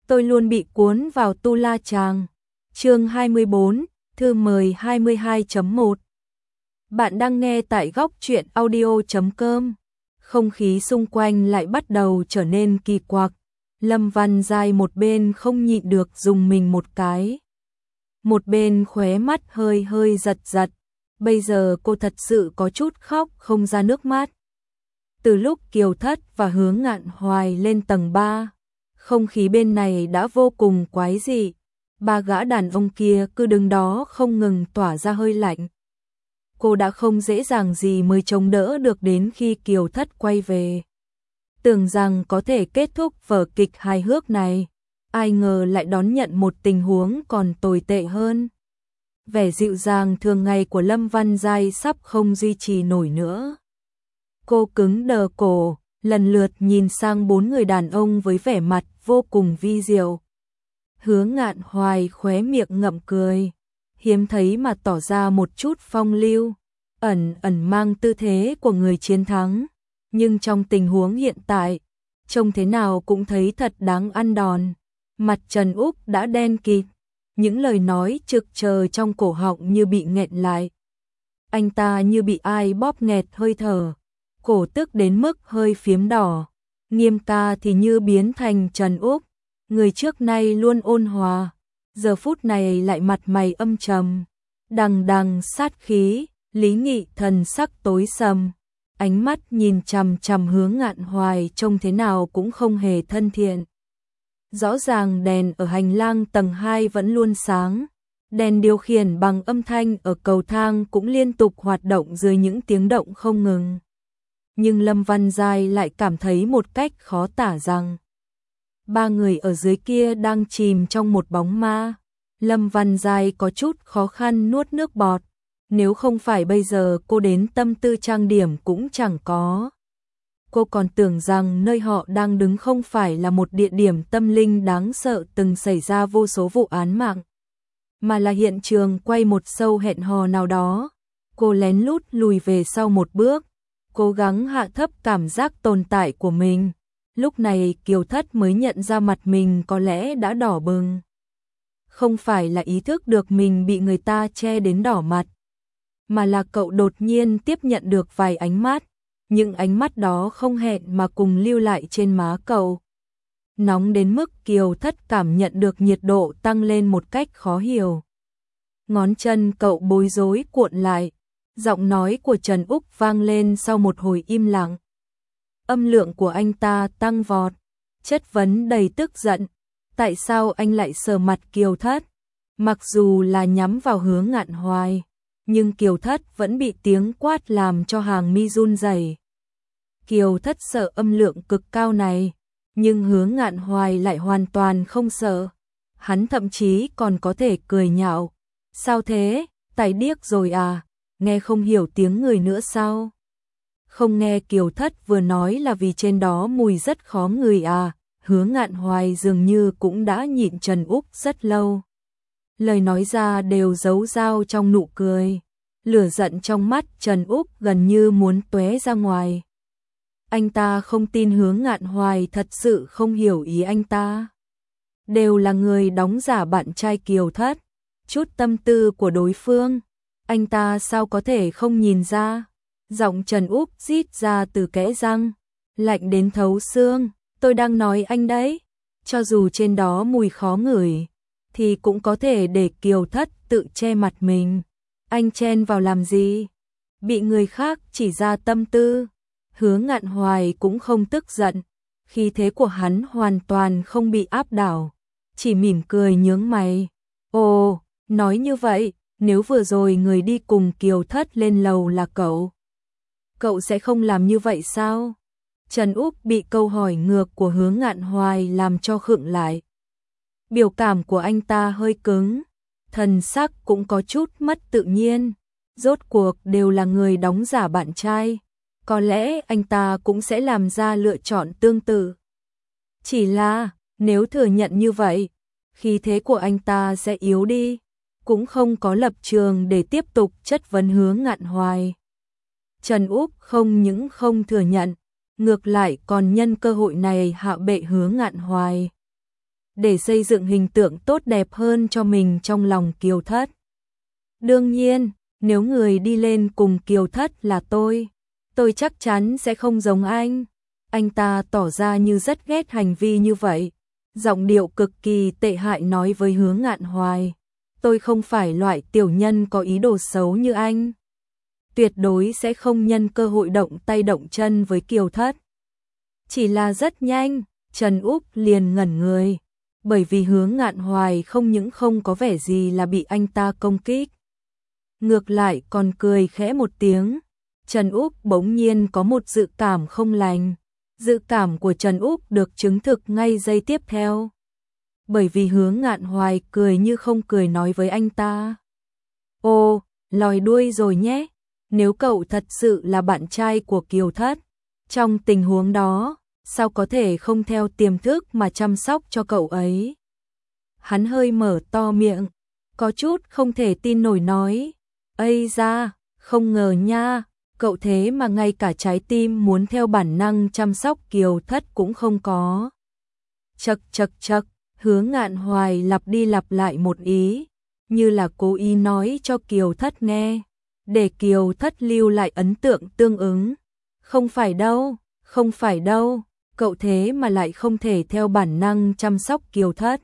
tôi luôn bị cuốn vào tu la chàng. Chương 24, thư mời 22.1. Bạn đang nghe tại góc truyện audio.com. Không khí xung quanh lại bắt đầu trở nên kỳ quặc. Lâm Văn Giai một bên không nhịn được dùng mình một cái. Một bên khóe mắt hơi hơi giật giật. Bây giờ cô thật sự có chút khóc không ra nước mắt. Từ lúc Kiều Thất và Hứa Ngạn Hoài lên tầng 3, không khí bên này đã vô cùng quái dị. Ba gã đàn ông kia cứ đứng đó không ngừng tỏa ra hơi lạnh. Cô đã không dễ dàng gì mới chống đỡ được đến khi Kiều Thất quay về. Tưởng rằng có thể kết thúc vở kịch hài hước này, ai ngờ lại đón nhận một tình huống còn tồi tệ hơn. Vẻ dịu dàng thường ngày của Lâm Văn Giai sắp không duy trì nổi nữa. Cô cứng đờ cổ, lần lượt nhìn sang bốn người đàn ông với vẻ mặt vô cùng vi diệu. Hứa Ngạn Hoài khóe miệng ngậm cười, hiếm thấy mà tỏ ra một chút phong lưu, ẩn mang tư thế của người chiến thắng, nhưng trong tình huống hiện tại, trông thế nào cũng thấy thật đáng ăn đòn. Mặt Trần Úc đã đen kịt, những lời nói trực chờ trong cổ họng như bị nghẹn lại. Anh ta như bị ai bóp nghẹt hơi thở, cổ tức đến mức hơi phiếm đỏ. Nghiêm ca thì như biến thành Trần Úc, người trước nay luôn ôn hòa, giờ phút này lại mặt mày âm trầm, đằng đằng sát khí. Lý Nghị thần sắc tối sầm, ánh mắt nhìn chằm chằm Hứa Ngạn Hoài trông thế nào cũng không hề thân thiện. Rõ ràng đèn ở hành lang tầng 2 vẫn luôn sáng, đèn điều khiển bằng âm thanh ở cầu thang cũng liên tục hoạt động dưới những tiếng động không ngừng. Nhưng Lâm Văn Giai lại cảm thấy một cách khó tả rằng ba người ở dưới kia đang chìm trong một bóng ma. Lâm Văn Giai có chút khó khăn nuốt nước bọt, nếu không phải bây giờ cô đến tâm tư trang điểm cũng chẳng có. Cô còn tưởng rằng nơi họ đang đứng không phải là một địa điểm tâm linh đáng sợ từng xảy ra vô số vụ án mạng, mà là hiện trường quay một show hẹn hò nào đó. Cô lén lút lùi về sau một bước, cố gắng hạ thấp cảm giác tồn tại của mình. Lúc này Kiều Thất mới nhận ra mặt mình có lẽ đã đỏ bừng. Không phải là ý thức được mình bị người ta che đến đỏ mặt, mà là cậu đột nhiên tiếp nhận được vài ánh mắt. Những ánh mắt đó không hẹn mà cùng lưu lại trên má cậu. Nóng đến mức Kiều Thất cảm nhận được nhiệt độ tăng lên một cách khó hiểu. Ngón chân cậu bối rối cuộn lại. Giọng nói của Trần Úc vang lên sau một hồi im lặng. Âm lượng của anh ta tăng vọt, chất vấn đầy tức giận. Tại sao anh lại sờ mặt Kiều Thất? Mặc dù là nhắm vào Hứa Ngạn Hoài, nhưng Kiều Thất vẫn bị tiếng quát làm cho hàng mi run rẩy. Kiều Thất sợ âm lượng cực cao này, nhưng Hứa Ngạn Hoài lại hoàn toàn không sợ. Hắn thậm chí còn có thể cười nhạo. Sao thế, tài điếc rồi à? Nghe không hiểu tiếng người nữa sao? Không nghe Kiều Thất vừa nói là vì trên đó mùi rất khó ngửi à? Hứa Ngạn Hoài dường như cũng đã nhịn Trần Úc rất lâu. Lời nói ra đều giấu dao trong nụ cười. Lửa giận trong mắt Trần Úc gần như muốn tóe ra ngoài. Anh ta không tin Hứa Ngạn Hoài thật sự không hiểu ý anh ta. Đều là người đóng giả bạn trai Kiều Thất. Chút tâm tư của đối phương, anh ta sao có thể không nhìn ra. Giọng Trần Úc rít ra từ kẽ răng, lạnh đến thấu xương. Tôi đang nói anh đấy, cho dù trên đó mùi khó ngửi, thì cũng có thể để Kiều Thất tự che mặt mình. Anh chen vào làm gì? Bị người khác chỉ ra tâm tư. Hứa Ngạn Hoài cũng không tức giận, khí thế của hắn hoàn toàn không bị áp đảo, chỉ mỉm cười nhướng mày. Ồ, nói như vậy, nếu vừa rồi người đi cùng Kiều Thất lên lầu là cậu sẽ không làm như vậy sao? Trần Úc bị câu hỏi ngược của Hứa Ngạn Hoài làm cho khựng lại. Biểu cảm của anh ta hơi cứng, thần sắc cũng có chút mất tự nhiên. Rốt cuộc đều là người đóng giả bạn trai, có lẽ anh ta cũng sẽ làm ra lựa chọn tương tự. Chỉ là, nếu thừa nhận như vậy, khí thế của anh ta sẽ yếu đi, cũng không có lập trường để tiếp tục chất vấn Hứa Ngạn Hoài. Trần Úc không những không thừa nhận, ngược lại còn nhân cơ hội này hạ bệ Hứa Ngạn Hoài. để xây dựng hình tượng tốt đẹp hơn cho mình trong lòng Kiều Thất. Đương nhiên, nếu người đi lên cùng Kiều Thất là tôi chắc chắn sẽ không giống anh. Anh ta tỏ ra như rất ghét hành vi như vậy, giọng điệu cực kỳ tệ hại nói với Hứa Ngạn Hoài. Tôi không phải loại tiểu nhân có ý đồ xấu như anh. Tuyệt đối sẽ không nhân cơ hội động tay động chân với Kiều Thất. Chỉ là rất nhanh, Trần Úc liền ngẩn người, bởi vì Hứa Ngạn Hoài không những không có vẻ gì là bị anh ta công kích, ngược lại còn cười khẽ một tiếng. Trần Úc bỗng nhiên có một dự cảm không lành. Dự cảm của Trần Úc được chứng thực ngay giây tiếp theo. Bởi vì Hứa Ngạn Hoài cười như không cười nói với anh ta. Ồ, lòi đuôi rồi nhé. Nếu cậu thật sự là bạn trai của Kiều Thất, trong tình huống đó, sao có thể không theo tiềm thức mà chăm sóc cho cậu ấy? Hắn hơi mở to miệng, có chút không thể tin nổi nói. Ây da, không ngờ nha, cậu thế mà ngay cả trái tim muốn theo bản năng chăm sóc Kiều Thất cũng không có. Chậc chậc chậc, Hứa Ngạn Hoài lặp đi lặp lại một ý, như là cố ý nói cho Kiều Thất nghe, để Kiều Thất lưu lại ấn tượng tương ứng. Không phải đâu, không phải đâu, cậu thế mà lại không thể theo bản năng chăm sóc Kiều Thất.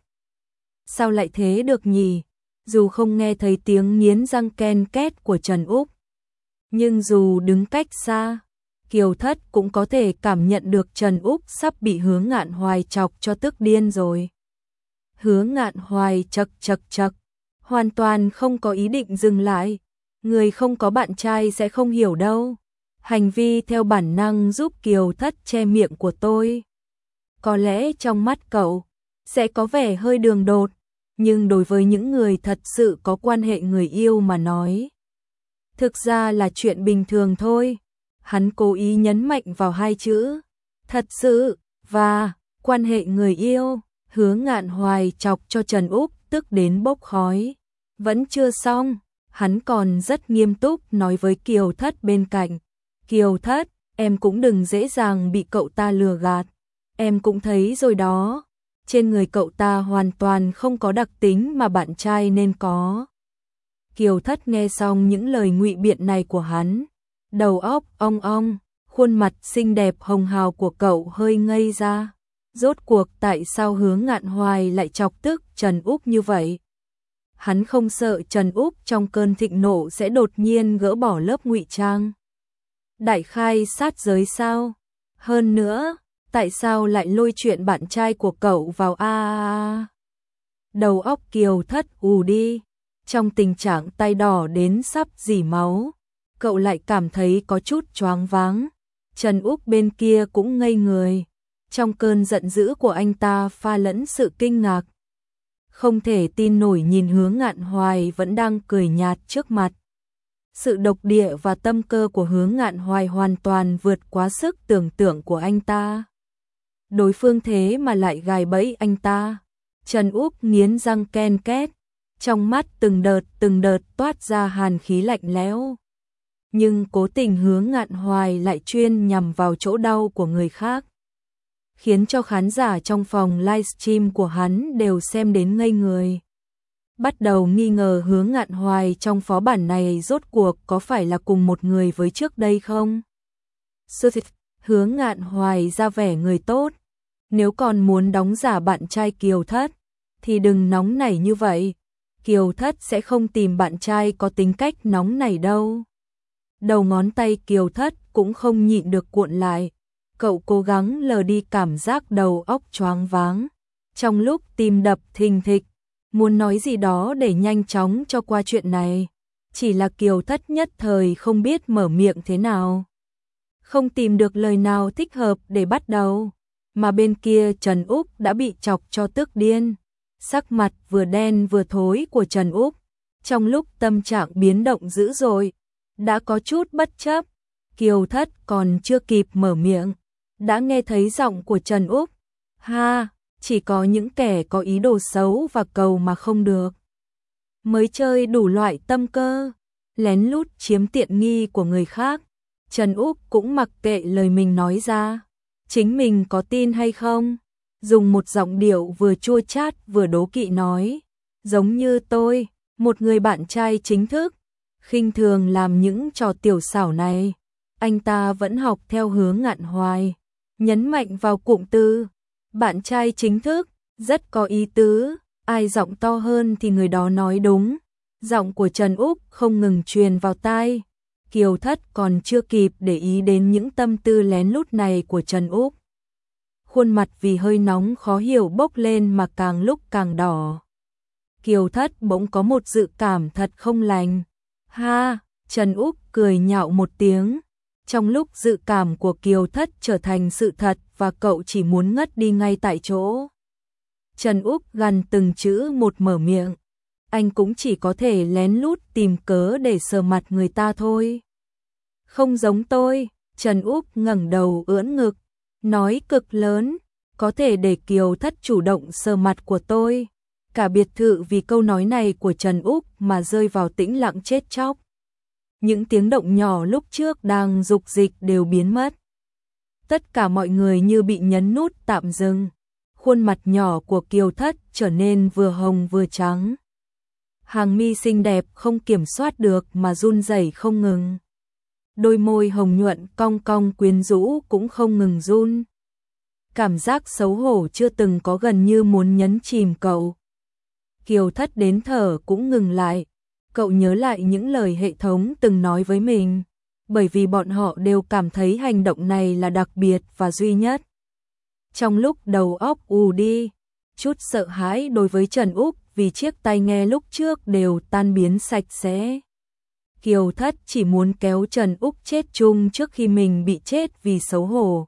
Sao lại thế được nhỉ? Dù không nghe thấy tiếng nghiến răng ken két của Trần Úc, nhưng dù đứng cách xa, Kiều Thất cũng có thể cảm nhận được Trần Úc sắp bị Hứa Ngạn Hoài chọc cho tức điên rồi. Hứa Ngạn Hoài chậc chậc chậc, hoàn toàn không có ý định dừng lại. Người không có bạn trai sẽ không hiểu đâu. Hành vi theo bản năng giúp Kiều Thất che miệng của tôi. Có lẽ trong mắt cậu sẽ có vẻ hơi đường đột, nhưng đối với những người thật sự có quan hệ người yêu mà nói, thực ra là chuyện bình thường thôi. Hắn cố ý nhấn mạnh vào hai chữ thật sự và quan hệ người yêu. Hứa Ngạn Hoài chọc cho Trần Úc tức đến bốc khói. Vẫn chưa xong, hắn còn rất nghiêm túc nói với Kiều Thất bên cạnh. Kiều Thất, em cũng đừng dễ dàng bị cậu ta lừa gạt. Em cũng thấy rồi đó, trên người cậu ta hoàn toàn không có đặc tính mà bạn trai nên có. Kiều Thất nghe xong những lời ngụy biện này của hắn, đầu óc ong ong, khuôn mặt xinh đẹp hồng hào của cậu hơi ngây ra. Rốt cuộc tại sao Hứa Ngạn Hoài lại chọc tức Trần Úc như vậy? Hắn không sợ Trần Úc trong cơn thịnh nộ sẽ đột nhiên gỡ bỏ lớp ngụy trang, đại khai sát giới sao? Hơn nữa, tại sao lại lôi chuyện bạn trai của cậu vào Đầu óc Kiều Thất ù đi, trong tình trạng tay đỏ đến sắp rỉ máu, cậu lại cảm thấy có chút choáng váng. Trần Úc bên kia cũng ngây người, trong cơn giận dữ của anh ta pha lẫn sự kinh ngạc. Không thể tin nổi nhìn Hứa Ngạn Hoài vẫn đang cười nhạt trước mặt. Sự độc địa và tâm cơ của Hứa Ngạn Hoài hoàn toàn vượt quá sức tưởng tượng của anh ta. Đối phương thế mà lại gài bẫy anh ta. Trần Úc nghiến răng ken két, trong mắt từng đợt toát ra hàn khí lạnh lẽo. Nhưng cố tình Hứa Ngạn Hoài lại chuyên nhằm vào chỗ đau của người khác, khiến cho khán giả trong phòng livestream của hắn đều xem đến ngây người. Bắt đầu nghi ngờ Hứa Ngạn Hoài trong phó bản này rốt cuộc có phải là cùng một người với trước đây không? Hứa Ngạn Hoài ra vẻ người tốt, nếu còn muốn đóng giả bạn trai Kiều Thất, thì đừng nóng nảy như vậy. Kiều Thất sẽ không tìm bạn trai có tính cách nóng nảy đâu. Đầu ngón tay Kiều Thất cũng không nhịn được cuộn lại. Cậu cố gắng lờ đi cảm giác đầu óc choáng váng. Trong lúc tim đập thình thịch, muốn nói gì đó để nhanh chóng cho qua chuyện này. Chỉ là Kiều Thất nhất thời không biết mở miệng thế nào. Không tìm được lời nào thích hợp để bắt đầu. Mà bên kia Trần Úc đã bị chọc cho tức điên. Sắc mặt vừa đen vừa thối của Trần Úc, trong lúc tâm trạng biến động dữ dội, đã có chút bất chấp. Kiều Thất còn chưa kịp mở miệng, đã nghe thấy giọng của Trần Úc. Ha, chỉ có những kẻ có ý đồ xấu và cầu mà không được, mới chơi đủ loại tâm cơ, lén lút chiếm tiện nghi của người khác. Trần Úc cũng mặc kệ lời mình nói ra, chính mình có tin hay không, dùng một giọng điệu vừa chua chát vừa đố kỵ nói, giống như tôi, một người bạn trai chính thức, khinh thường làm những trò tiểu xảo này. Anh ta vẫn học theo Hứa Ngạn Hoài, nhấn mạnh vào cụm từ, bạn trai chính thức, rất có ý tứ, ai giọng to hơn thì người đó nói đúng. Giọng của Trần Úc không ngừng truyền vào tai. Kiều Thất còn chưa kịp để ý đến những tâm tư lén lút này của Trần Úc. Khuôn mặt vì hơi nóng khó hiểu bốc lên mà càng lúc càng đỏ. Kiều Thất bỗng có một dự cảm thật không lành. Ha, Trần Úc cười nhạo một tiếng. Trong lúc dự cảm của Kiều Thất trở thành sự thật và cậu chỉ muốn ngất đi ngay tại chỗ, Trần Úc gằn từng chữ một mở miệng. Anh cũng chỉ có thể lén lút tìm cớ để sờ mặt người ta thôi. Không giống tôi, Trần Úc ngẩng đầu ưỡn ngực, nói cực lớn, có thể để Kiều Thất chủ động sờ mặt của tôi. Cả biệt thự vì câu nói này của Trần Úc mà rơi vào tĩnh lặng chết chóc. Những tiếng động nhỏ lúc trước đang dục dịch đều biến mất. Tất cả mọi người như bị nhấn nút tạm dừng. Khuôn mặt nhỏ của Kiều Thất trở nên vừa hồng vừa trắng. Hàng mi xinh đẹp không kiểm soát được mà run rẩy không ngừng. Đôi môi hồng nhuận cong cong quyến rũ cũng không ngừng run. Cảm giác xấu hổ chưa từng có gần như muốn nhấn chìm cậu. Kiều Thất đến thở cũng ngừng lại. Cậu nhớ lại những lời hệ thống từng nói với mình, bởi vì bọn họ đều cảm thấy hành động này là đặc biệt và duy nhất. Trong lúc đầu óc ù đi, chút sợ hãi đối với Trần Úc vì chiếc tai nghe lúc trước đều tan biến sạch sẽ. Kiều Thất chỉ muốn kéo Trần Úc chết chung trước khi mình bị chết vì xấu hổ.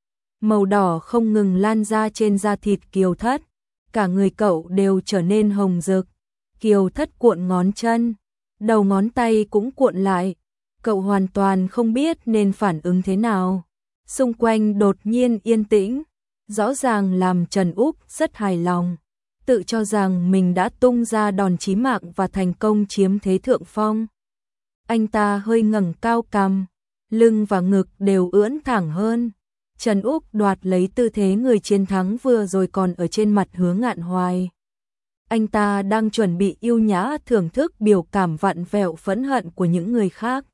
Màu đỏ không ngừng lan ra trên da thịt Kiều Thất, cả người cậu đều trở nên hồng rực. Kiều Thất cuộn ngón chân, đầu ngón tay cũng cuộn lại, cậu hoàn toàn không biết nên phản ứng thế nào. Xung quanh đột nhiên yên tĩnh, rõ ràng làm Trần Úc rất hài lòng, tự cho rằng mình đã tung ra đòn chí mạng và thành công chiếm thế thượng phong. Anh ta hơi ngẩng cao cằm, lưng và ngực đều ưỡn thẳng hơn. Trần Úc đoạt lấy tư thế người chiến thắng vừa rồi còn ở trên mặt Hứa Ngạn Hoài. Anh ta đang chuẩn bị yêu nhã thưởng thức biểu cảm vặn vẹo phẫn hận của những người khác.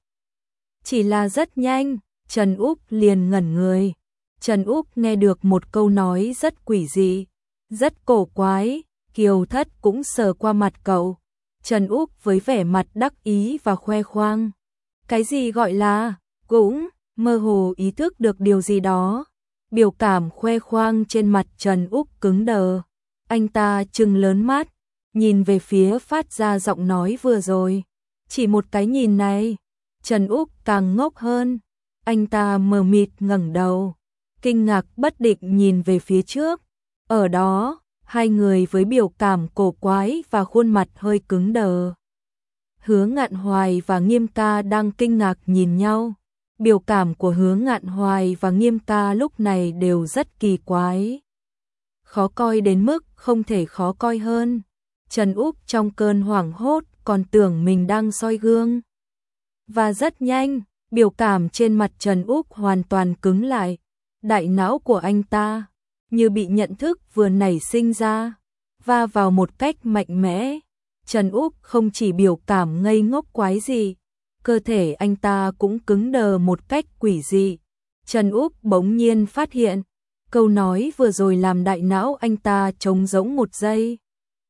Chỉ là rất nhanh, Trần Úc liền ngẩn người. Trần Úc nghe được một câu nói rất quỷ dị, rất cổ quái. Kiều Thất cũng sờ qua mặt cậu. Trần Úc với vẻ mặt đắc ý và khoe khoang. Cái gì gọi là, cũng mơ hồ ý thức được điều gì đó. Biểu cảm khoe khoang trên mặt Trần Úc cứng đờ. Anh ta trừng lớn mắt, nhìn về phía phát ra giọng nói vừa rồi. Chỉ một cái nhìn này, Trần Úc càng ngốc hơn. Anh ta mờ mịt ngẩng đầu, kinh ngạc bất định nhìn về phía trước. Ở đó, hai người với biểu cảm cổ quái và khuôn mặt hơi cứng đờ. Hứa Ngạn Hoài và Nghiêm Ca đang kinh ngạc nhìn nhau. Biểu cảm của Hứa Ngạn Hoài và Nghiêm Ca lúc này đều rất kỳ quái. Khó coi đến mức không thể khó coi hơn. Trần Úc trong cơn hoảng hốt còn tưởng mình đang soi gương. Và rất nhanh, biểu cảm trên mặt Trần Úc hoàn toàn cứng lại. Đại não của anh ta như bị nhận thức vừa nảy sinh ra, va vào một cách mạnh mẽ. Trần Úc không chỉ biểu cảm ngây ngốc quái dị, cơ thể anh ta cũng cứng đờ một cách quỷ dị. Trần Úc bỗng nhiên phát hiện, câu nói vừa rồi làm đại não anh ta trống rỗng một giây.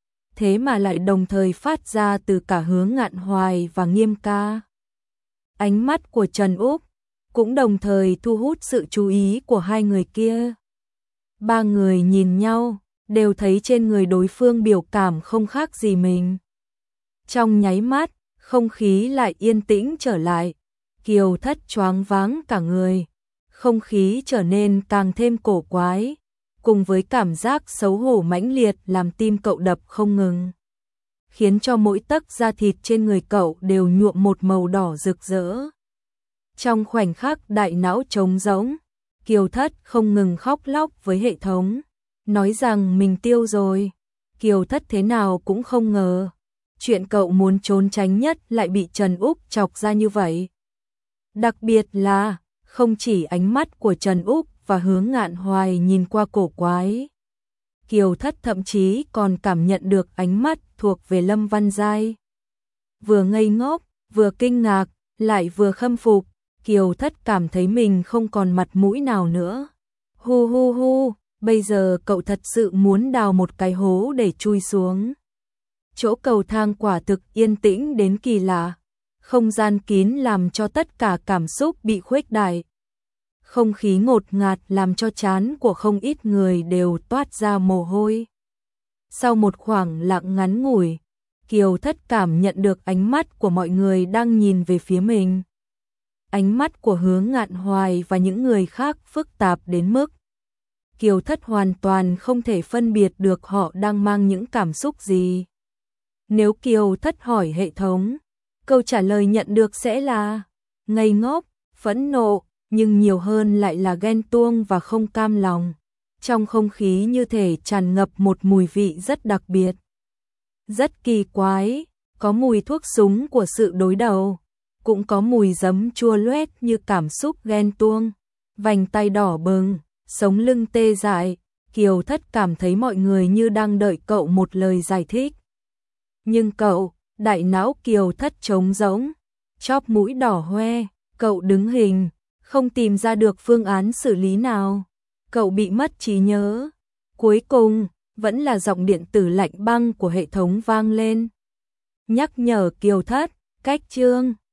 Thế mà lại đồng thời phát ra từ cả Hứa Ngạn Hoài và Nghiêm Ca. Ánh mắt của Trần Úc cũng đồng thời thu hút sự chú ý của hai người kia. Ba người nhìn nhau, đều thấy trên người đối phương biểu cảm không khác gì mình. Trong nháy mắt, không khí lại yên tĩnh trở lại. Kiều Thất choáng váng cả người. Không khí trở nên càng thêm cổ quái, cùng với cảm giác xấu hổ mãnh liệt làm tim cậu đập không ngừng, khiến cho mỗi tấc da thịt trên người cậu đều nhuộm một màu đỏ rực rỡ. Trong khoảnh khắc đại não trống rỗng, Kiều Thất không ngừng khóc lóc với hệ thống, nói rằng mình tiêu rồi. Kiều Thất thế nào cũng không ngờ, chuyện cậu muốn trốn tránh nhất lại bị Trần Úc chọc ra như vậy. Đặc biệt là, không chỉ ánh mắt của Trần Úc và Hứa Ngạn Hoài nhìn qua cổ quái, Kiều Thất thậm chí còn cảm nhận được ánh mắt thuộc về Lâm Văn Giai. Vừa ngây ngốc, vừa kinh ngạc, lại vừa khâm phục, Kiều Thất cảm thấy mình không còn mặt mũi nào nữa. Hu hu hu, bây giờ cậu thật sự muốn đào một cái hố để chui xuống. Chỗ cầu thang quả thực yên tĩnh đến kỳ lạ, không gian kín làm cho tất cả cảm xúc bị khuếch đại. Không khí ngột ngạt làm cho trán của không ít người đều toát ra mồ hôi. Sau một khoảng lặng ngắn ngủi, Kiều Thất cảm nhận được ánh mắt của mọi người đang nhìn về phía mình. Ánh mắt của Hướng Ngạn Hoài và những người khác phức tạp đến mức Kiều Thất hoàn toàn không thể phân biệt được họ đang mang những cảm xúc gì. Nếu Kiều Thất hỏi hệ thống, câu trả lời nhận được sẽ là ngây ngốc, phẫn nộ, nhưng nhiều hơn lại là ghen tuông và không cam lòng. Trong không khí như thể tràn ngập một mùi vị rất đặc biệt. Rất kỳ quái, có mùi thuốc súng của sự đối đầu, cũng có mùi giấm chua loét như cảm xúc ghen tuông, vành tay đỏ bừng, sống lưng tê dại. Kiều Thất cảm thấy mọi người như đang đợi cậu một lời giải thích. Nhưng cậu, đại não Kiều Thất trống rỗng, chóp mũi đỏ hoe, cậu đứng hình, không tìm ra được phương án xử lý nào. Cậu bị mất trí nhớ. Cuối cùng, vẫn là giọng điện tử lạnh băng của hệ thống vang lên. Nhắc nhở Kiều Thất, cách chương